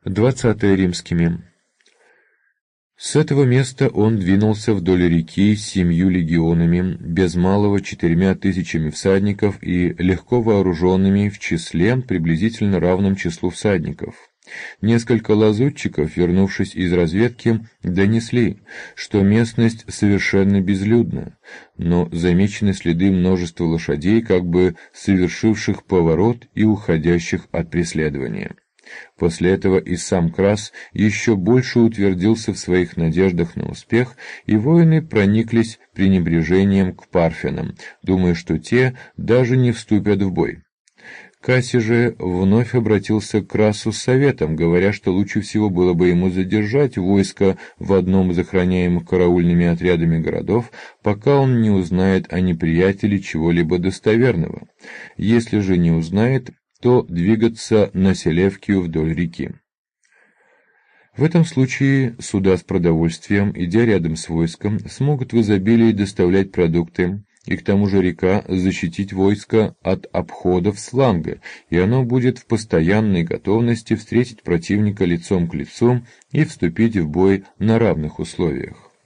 20 римскими. С этого места он двинулся вдоль реки с 7 легионами, без малого 4 тысячами всадников и легко вооруженными в числе, приблизительно равном числу всадников. Несколько лазутчиков, вернувшись из разведки, донесли, что местность совершенно безлюдна, но замечены следы множества лошадей, как бы совершивших поворот и уходящих от преследования. После этого и сам Крас еще больше утвердился в своих надеждах на успех, и воины прониклись пренебрежением к парфянам, думая, что те даже не вступят в бой. Кассий же вновь обратился к Красу с советом, говоря, что лучше всего было бы ему задержать войско в одном из охраняемых караульными отрядами городов, пока он не узнает о неприятеле чего-либо достоверного. Если же не узнает, то двигаться на Селевкию вдоль реки. В этом случае суда с продовольствием, идя рядом с войском, смогут в изобилии доставлять продукты, и к тому же река защитить войско от обходов с фланга, и оно будет в постоянной готовности встретить противника лицом к лицу и вступить в бой на равных условиях.